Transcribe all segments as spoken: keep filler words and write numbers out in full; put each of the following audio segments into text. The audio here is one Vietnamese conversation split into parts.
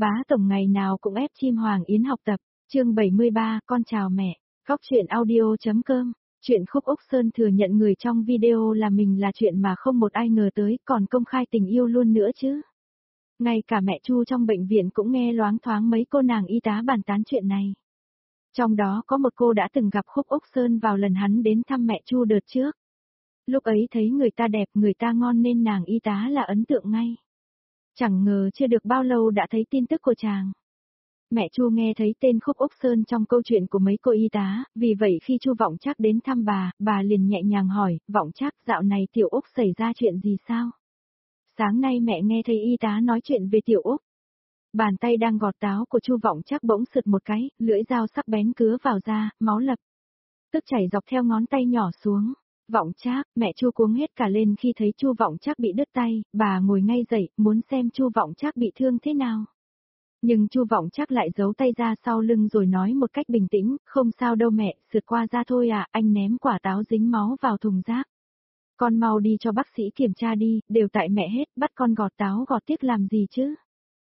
Bá tổng ngày nào cũng ép chim Hoàng Yến học tập, chương bảy mươi ba, con chào mẹ, góc truyện audio.com, chuyện Khúc Úc Sơn thừa nhận người trong video là mình là chuyện mà không một ai ngờ tới, còn công khai tình yêu luôn nữa chứ. Ngay cả mẹ Chu trong bệnh viện cũng nghe loáng thoáng mấy cô nàng y tá bàn tán chuyện này. Trong đó có một cô đã từng gặp Khúc Úc Sơn vào lần hắn đến thăm mẹ Chu đợt trước. Lúc ấy thấy người ta đẹp, người ta ngon nên nàng y tá là ấn tượng ngay. Chẳng ngờ chưa được bao lâu đã thấy tin tức của chàng. Mẹ Chu nghe thấy tên Khúc Úc Sơn trong câu chuyện của mấy cô y tá, vì vậy khi Chu Vọng Trác đến thăm bà, bà liền nhẹ nhàng hỏi, Vọng Trác dạo này Tiểu Úc xảy ra chuyện gì sao? Sáng nay mẹ nghe thấy y tá nói chuyện về Tiểu Úc. Bàn tay đang gọt táo của Chu Vọng Trác bỗng sượt một cái, lưỡi dao sắc bén cứa vào da, máu lập tức chảy dọc theo ngón tay nhỏ xuống. Vọng Trác, mẹ Chu cuống hết cả lên khi thấy Chu Vọng Trác bị đứt tay, bà ngồi ngay dậy, muốn xem Chu Vọng Trác bị thương thế nào. Nhưng Chu Vọng Trác lại giấu tay ra sau lưng rồi nói một cách bình tĩnh, không sao đâu mẹ, sượt qua da thôi à, anh ném quả táo dính máu vào thùng rác. Con mau đi cho bác sĩ kiểm tra đi, đều tại mẹ hết, bắt con gọt táo gọt tiếc làm gì chứ.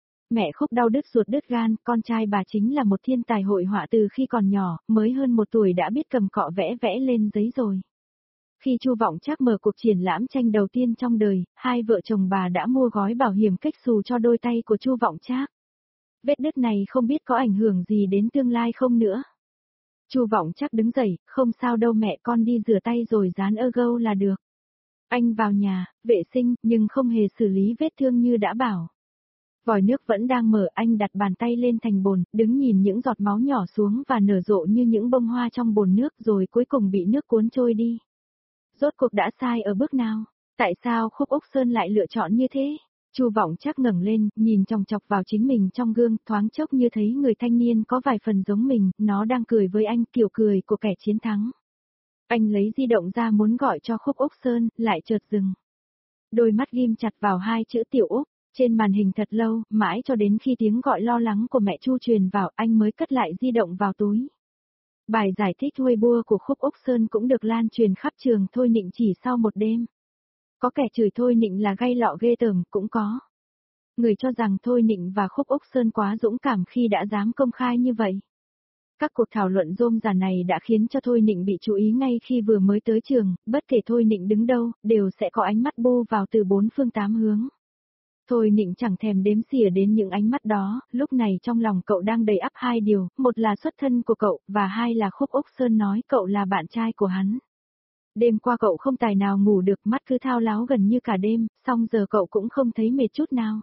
Mẹ Khúc đau đứt ruột đứt gan, con trai bà chính là một thiên tài hội họa từ khi còn nhỏ, mới hơn một tuổi đã biết cầm cọ vẽ vẽ lên giấy rồi. Khi Chu Vọng Trác mở cuộc triển lãm tranh đầu tiên trong đời, hai vợ chồng bà đã mua gói bảo hiểm cách xù cho đôi tay của Chu Vọng Trác. Vết đứt này không biết có ảnh hưởng gì đến tương lai không nữa. Chu Vọng Trác đứng dậy, không sao đâu mẹ, con đi rửa tay rồi dán ơ gâu là được. Anh vào nhà, vệ sinh, nhưng không hề xử lý vết thương như đã bảo. Vòi nước vẫn đang mở, anh đặt bàn tay lên thành bồn, đứng nhìn những giọt máu nhỏ xuống và nở rộ như những bông hoa trong bồn nước rồi cuối cùng bị nước cuốn trôi đi. Rốt cuộc đã sai ở bước nào? Tại sao Khúc Úc Sơn lại lựa chọn như thế? Chu Vọng Trác ngẩng lên, nhìn chòng chọc vào chính mình trong gương, thoáng chốc như thấy người thanh niên có vài phần giống mình, nó đang cười với anh, kiểu cười của kẻ chiến thắng. Anh lấy di động ra muốn gọi cho Khúc Úc Sơn, lại chợt dừng. Đôi mắt ghim chặt vào hai chữ Tiểu Úc, trên màn hình thật lâu, mãi cho đến khi tiếng gọi lo lắng của mẹ Chu truyền vào, anh mới cất lại di động vào túi. Bài giải thích Weibo của Khúc Úc Sơn cũng được lan truyền khắp trường Thôi Nịnh chỉ sau một đêm. Có kẻ chửi Thôi Nịnh là gay lọ ghê tởm, cũng có người cho rằng Thôi Nịnh và Khúc Úc Sơn quá dũng cảm khi đã dám công khai như vậy. Các cuộc thảo luận rôm rả này đã khiến cho Thôi Nịnh bị chú ý ngay khi vừa mới tới trường, bất kể Thôi Nịnh đứng đâu, đều sẽ có ánh mắt bu vào từ bốn phương tám hướng. Thôi Nịnh chẳng thèm đếm xỉa đến những ánh mắt đó, lúc này trong lòng cậu đang đầy ắp hai điều, một là xuất thân của cậu, và hai là Khúc Úc Sơn nói cậu là bạn trai của hắn. Đêm qua cậu không tài nào ngủ được, mắt cứ thao láo gần như cả đêm, xong giờ cậu cũng không thấy mệt chút nào.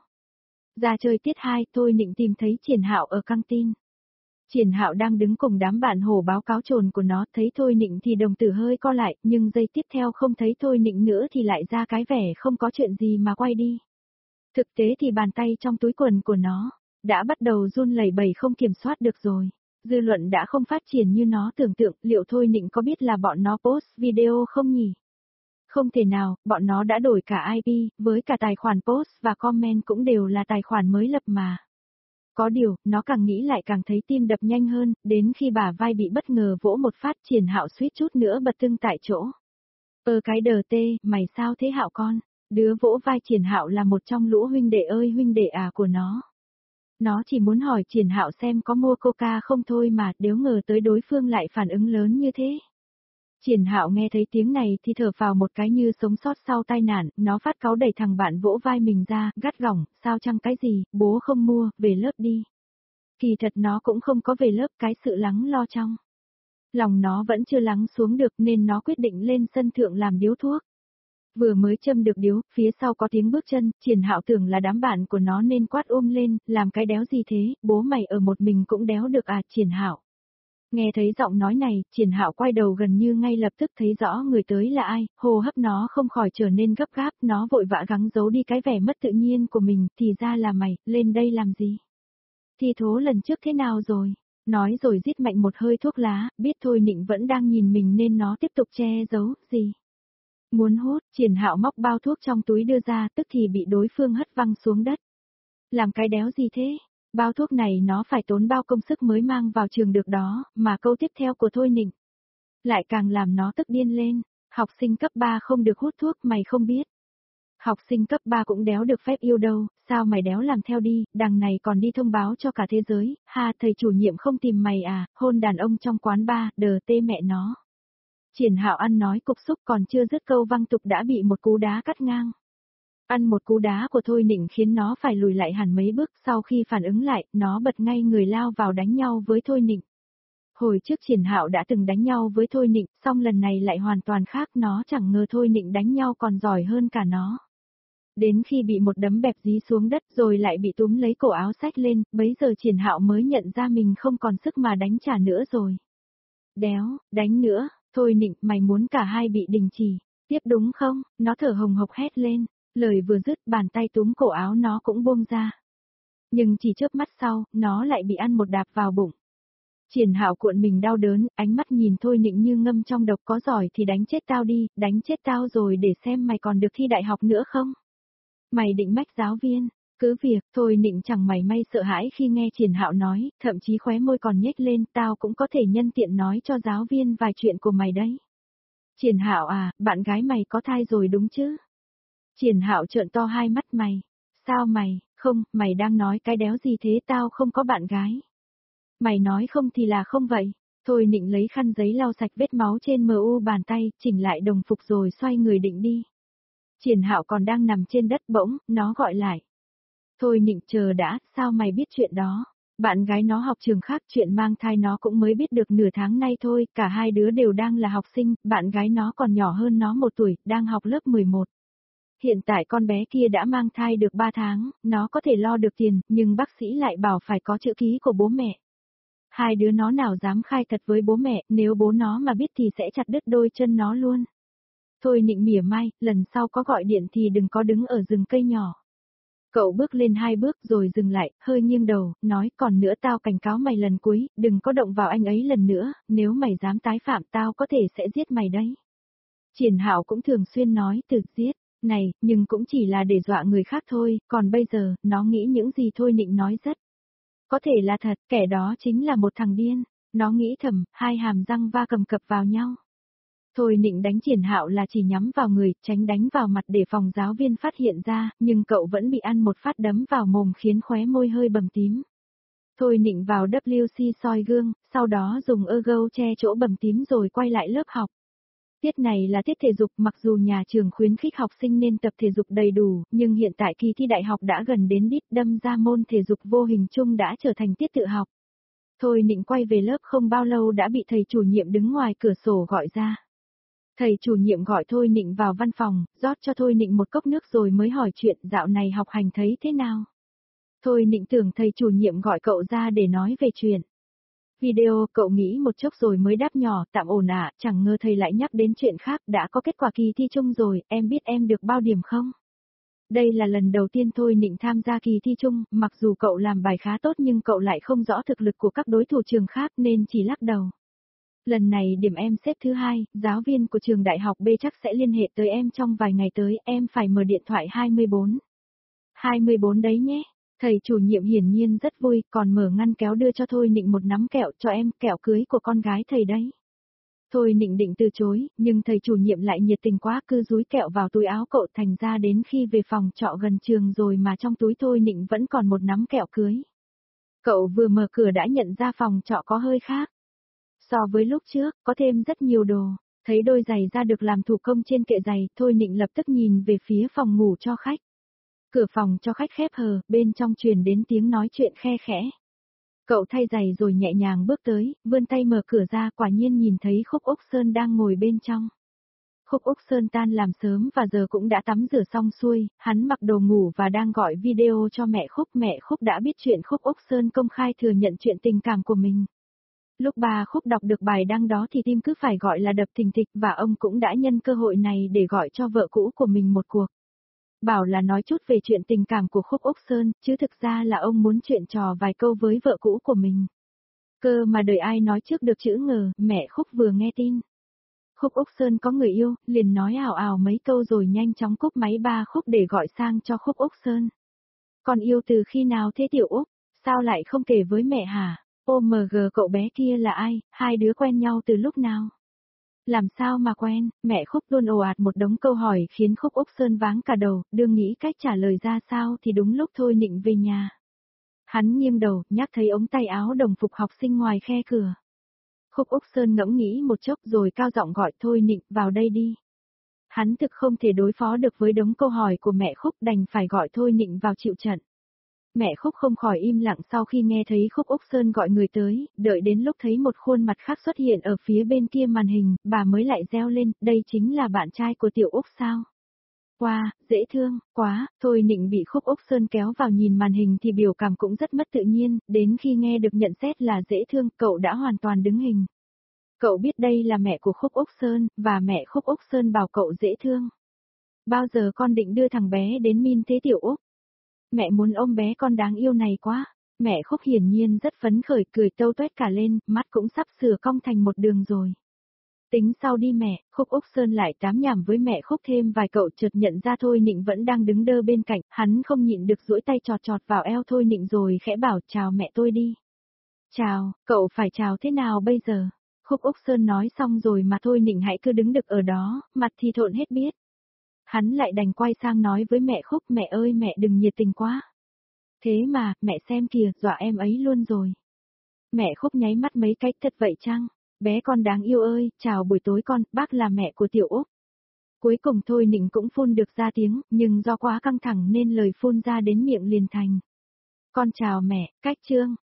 Ra chơi tiết hai, Thôi Nịnh tìm thấy Triển Hạo ở căng tin. Triển Hạo đang đứng cùng đám bạn hổ báo cáo trồn của nó, thấy Thôi Nịnh thì đồng tử hơi co lại, nhưng giây tiếp theo không thấy Thôi Nịnh nữa thì lại ra cái vẻ không có chuyện gì mà quay đi. Thực tế thì bàn tay trong túi quần của nó đã bắt đầu run lẩy bẩy không kiểm soát được rồi. Dư luận đã không phát triển như nó tưởng tượng, liệu Thôi Nịnh có biết là bọn nó post video không nhỉ? Không thể nào, bọn nó đã đổi cả i pê, với cả tài khoản post và comment cũng đều là tài khoản mới lập mà. Có điều, nó càng nghĩ lại càng thấy tim đập nhanh hơn, đến khi bả vai bị bất ngờ vỗ một phát, Triển Hạo suýt chút nữa bật tưng tại chỗ. Ơ cái đờ tê, mày sao thế Hạo con? Đứa vỗ vai Triển Hạo là một trong lũ huynh đệ ơi huynh đệ à của nó. Nó chỉ muốn hỏi Triển Hạo xem có mua coca không thôi mà, đếu ngờ tới đối phương lại phản ứng lớn như thế. Triển Hạo nghe thấy tiếng này thì thở phào một cái như sống sót sau tai nạn, nó phát cáu đẩy thằng bạn vỗ vai mình ra, gắt gỏng, sao chăng cái gì, bố không mua, về lớp đi. Kỳ thật nó cũng không có về lớp, cái sự lắng lo trong lòng nó vẫn chưa lắng xuống được nên nó quyết định lên sân thượng làm điếu thuốc. Vừa mới châm được điếu, phía sau có tiếng bước chân, Triển Hạo tưởng là đám bạn của nó nên quát ôm lên, làm cái đéo gì thế, bố mày ở một mình cũng đéo được à, Triển Hạo. Nghe thấy giọng nói này, Triển Hạo quay đầu gần như ngay lập tức thấy rõ người tới là ai, hô hấp nó không khỏi trở nên gấp gáp, nó vội vã gắng giấu đi cái vẻ mất tự nhiên của mình, thì ra là mày, lên đây làm gì? Thi thố lần trước thế nào rồi? Nói rồi rít mạnh một hơi thuốc lá, biết Thôi Nịnh vẫn đang nhìn mình nên nó tiếp tục che giấu, gì? Muốn hút, Triển Hạo móc bao thuốc trong túi đưa ra, tức thì bị đối phương hất văng xuống đất. Làm cái đéo gì thế? Bao thuốc này nó phải tốn bao công sức mới mang vào trường được đó, mà câu tiếp theo của Thôi Nịnh lại càng làm nó tức điên lên. Học sinh cấp ba không được hút thuốc, mày không biết. Học sinh cấp ba cũng đéo được phép yêu đâu, sao mày đéo làm theo đi, đằng này còn đi thông báo cho cả thế giới, ha thầy chủ nhiệm không tìm mày à, hôn đàn ông trong quán bar, đờ tê mẹ nó. Triển Hạo ăn nói cục xúc còn chưa dứt câu văng tục đã bị một cú đá cắt ngang. Ăn một cú đá của Thôi Nịnh khiến nó phải lùi lại hẳn mấy bước, sau khi phản ứng lại, nó bật ngay người lao vào đánh nhau với Thôi Nịnh. Hồi trước Triển Hạo đã từng đánh nhau với Thôi Nịnh, song lần này lại hoàn toàn khác, nó chẳng ngờ Thôi Nịnh đánh nhau còn giỏi hơn cả nó. Đến khi bị một đấm bẹp dí xuống đất rồi lại bị túm lấy cổ áo xách lên, bấy giờ Triển Hạo mới nhận ra mình không còn sức mà đánh trả nữa rồi. Đéo, đánh nữa, Thôi Nịnh, mày muốn cả hai bị đình chỉ, tiếp đúng không? Nó thở hồng hộc hét lên, lời vừa dứt bàn tay túm cổ áo nó cũng buông ra. Nhưng chỉ chớp mắt sau, nó lại bị ăn một đạp vào bụng. Triển Hạo cuộn mình đau đớn, ánh mắt nhìn Thôi Nịnh như ngâm trong độc, có giỏi thì đánh chết tao đi, đánh chết tao rồi để xem mày còn được thi đại học nữa không? Mày định mách giáo viên, cứ việc. Thôi Nịnh chẳng mảy may sợ hãi khi nghe Triển Hạo nói, thậm chí khóe môi còn nhếch lên, tao cũng có thể nhân tiện nói cho giáo viên vài chuyện của mày đấy. Triển Hạo à, bạn gái mày có thai rồi đúng chứ? Triển Hạo trợn to hai mắt mày. Sao mày, không, mày đang nói cái đéo gì thế, tao không có bạn gái. Mày nói không thì là không vậy. Thôi Nịnh lấy khăn giấy lau sạch vết máu trên mờ u bàn tay, chỉnh lại đồng phục rồi xoay người định đi. Triển Hạo còn đang nằm trên đất bỗng, nó gọi lại. Thôi Nịnh chờ đã, sao mày biết chuyện đó? Bạn gái nó học trường khác, chuyện mang thai nó cũng mới biết được nửa tháng nay thôi, cả hai đứa đều đang là học sinh, bạn gái nó còn nhỏ hơn nó một tuổi, đang học lớp mười một. Hiện tại con bé kia đã mang thai được ba tháng, nó có thể lo được tiền, nhưng bác sĩ lại bảo phải có chữ ký của bố mẹ. Hai đứa nó nào dám khai thật với bố mẹ, nếu bố nó mà biết thì sẽ chặt đứt đôi chân nó luôn. Thôi Nịnh mỉa mai, lần sau có gọi điện thì đừng có đứng ở rừng cây nhỏ. Cậu bước lên hai bước rồi dừng lại, hơi nghiêng đầu, nói còn nữa tao cảnh cáo mày lần cuối, đừng có động vào anh ấy lần nữa, nếu mày dám tái phạm tao có thể sẽ giết mày đấy. Triển Hạo cũng thường xuyên nói từ giết, này, nhưng cũng chỉ là để dọa người khác thôi, còn bây giờ, nó nghĩ những gì Thôi Nịnh nói rất có thể là thật, kẻ đó chính là một thằng điên, nó nghĩ thầm, hai hàm răng va cầm cập vào nhau. Thôi Nịnh đánh Triển Hạo là chỉ nhắm vào người, tránh đánh vào mặt để phòng giáo viên phát hiện ra, nhưng cậu vẫn bị ăn một phát đấm vào mồm khiến khóe môi hơi bầm tím. Thôi Nịnh vào W C soi gương, sau đó dùng ơ gâu che chỗ bầm tím rồi quay lại lớp học. Tiết này là tiết thể dục, mặc dù nhà trường khuyến khích học sinh nên tập thể dục đầy đủ, nhưng hiện tại kỳ thi đại học đã gần đến đích, đâm ra môn thể dục vô hình chung đã trở thành tiết tự học. Thôi Nịnh quay về lớp không bao lâu đã bị thầy chủ nhiệm đứng ngoài cửa sổ gọi ra. Thầy chủ nhiệm gọi Thôi Nịnh vào văn phòng, rót cho Thôi Nịnh một cốc nước rồi mới hỏi chuyện dạo này học hành thấy thế nào. Thôi Nịnh tưởng thầy chủ nhiệm gọi cậu ra để nói về chuyện video, cậu nghĩ một chốc rồi mới đáp nhỏ, tạm ổn ạ, à, chẳng ngờ thầy lại nhắc đến chuyện khác, đã có kết quả kỳ thi chung rồi, em biết em được bao điểm không? Đây là lần đầu tiên Thôi Nịnh tham gia kỳ thi chung, mặc dù cậu làm bài khá tốt nhưng cậu lại không rõ thực lực của các đối thủ trường khác nên chỉ lắc đầu. Lần này điểm em xếp thứ hai, giáo viên của trường đại học B chắc sẽ liên hệ tới em trong vài ngày tới, em phải mở điện thoại hai mươi bốn. hai mươi bốn đấy nhé. Thầy chủ nhiệm hiển nhiên rất vui, còn mở ngăn kéo đưa cho Thôi Nịnh một nắm kẹo, cho em, kẹo cưới của con gái thầy đấy. Thôi Nịnh định từ chối, nhưng thầy chủ nhiệm lại nhiệt tình quá, cứ dúi kẹo vào túi áo cậu, thành ra đến khi về phòng trọ gần trường rồi mà trong túi Thôi Nịnh vẫn còn một nắm kẹo cưới. Cậu vừa mở cửa đã nhận ra phòng trọ có hơi khác. So với lúc trước, có thêm rất nhiều đồ, thấy đôi giày da được làm thủ công trên kệ giày, Thôi Nịnh lập tức nhìn về phía phòng ngủ cho khách. Cửa phòng cho khách khép hờ, bên trong truyền đến tiếng nói chuyện khe khẽ. Cậu thay giày rồi nhẹ nhàng bước tới, vươn tay mở cửa ra, quả nhiên nhìn thấy Khúc Úc Sơn đang ngồi bên trong. Khúc Úc Sơn tan làm sớm và giờ cũng đã tắm rửa xong xuôi, hắn mặc đồ ngủ và đang gọi video cho mẹ Khúc. Mẹ Khúc đã biết chuyện Khúc Úc Sơn công khai thừa nhận chuyện tình cảm của mình. Lúc bà Khúc đọc được bài đăng đó thì tim cứ phải gọi là đập thình thịch, và ông cũng đã nhân cơ hội này để gọi cho vợ cũ của mình một cuộc. Bảo là nói chút về chuyện tình cảm của Khúc Úc Sơn, chứ thực ra là ông muốn chuyện trò vài câu với vợ cũ của mình. Cơ mà đời ai nói trước được chữ ngờ, mẹ Khúc vừa nghe tin. Khúc Úc Sơn có người yêu, liền nói ảo ảo mấy câu rồi nhanh chóng cúp máy ba Khúc để gọi sang cho Khúc Úc Sơn. Còn yêu từ khi nào thế Tiểu Úc, sao lại không kể với mẹ hả? ô em giê cậu bé kia là ai, hai đứa quen nhau từ lúc nào? Làm sao mà quen, mẹ Khúc luôn ồ ạt một đống câu hỏi khiến Khúc Úc Sơn váng cả đầu, đương nghĩ cách trả lời ra sao thì đúng lúc Thôi Nịnh về nhà. Hắn nghiêng đầu, nhắc thấy ống tay áo đồng phục học sinh ngoài khe cửa. Khúc Úc Sơn ngẫm nghĩ một chốc rồi cao giọng gọi Thôi Nịnh vào đây đi. Hắn thực không thể đối phó được với đống câu hỏi của mẹ Khúc đành phải gọi Thôi Nịnh vào chịu trận. Mẹ Khúc không khỏi im lặng sau khi nghe thấy Khúc Úc Sơn gọi người tới, đợi đến lúc thấy một khuôn mặt khác xuất hiện ở phía bên kia màn hình, bà mới lại reo lên, đây chính là bạn trai của Tiểu Úc sao? Wow, dễ thương, quá, Thôi Nịnh bị Khúc Úc Sơn kéo vào nhìn màn hình thì biểu cảm cũng rất mất tự nhiên, đến khi nghe được nhận xét là dễ thương, cậu đã hoàn toàn đứng hình. Cậu biết đây là mẹ của Khúc Úc Sơn, và mẹ Khúc Úc Sơn bảo cậu dễ thương. Bao giờ con định đưa thằng bé đến Min thế Tiểu Úc? Mẹ muốn ôm bé con đáng yêu này quá. Mẹ Khúc hiển nhiên rất phấn khởi cười tâu tuét cả lên, mắt cũng sắp sửa cong thành một đường rồi. Tính sau đi mẹ, Khúc Úc Sơn lại tám nhảm với mẹ Khúc thêm vài cậu chợt nhận ra Thôi Nịnh vẫn đang đứng đơ bên cạnh, hắn không nhịn được duỗi tay chọt chọt vào eo Thôi Nịnh rồi khẽ bảo chào mẹ tôi đi. Chào, cậu phải chào thế nào bây giờ? Khúc Úc Sơn nói xong rồi mà Thôi Nịnh hãy cứ đứng đực ở đó, mặt thì thộn hết biết. Hắn lại đành quay sang nói với mẹ Khúc mẹ ơi mẹ đừng nhiệt tình quá. Thế mà, mẹ xem kìa, dọa em ấy luôn rồi. Mẹ Khúc nháy mắt mấy cái thật vậy chăng? Bé con đáng yêu ơi, chào buổi tối con, bác là mẹ của Tiểu Úc. Cuối cùng Thôi Nịnh cũng phun được ra tiếng, nhưng do quá căng thẳng nên lời phun ra đến miệng liền thành. Con chào mẹ, cách chương.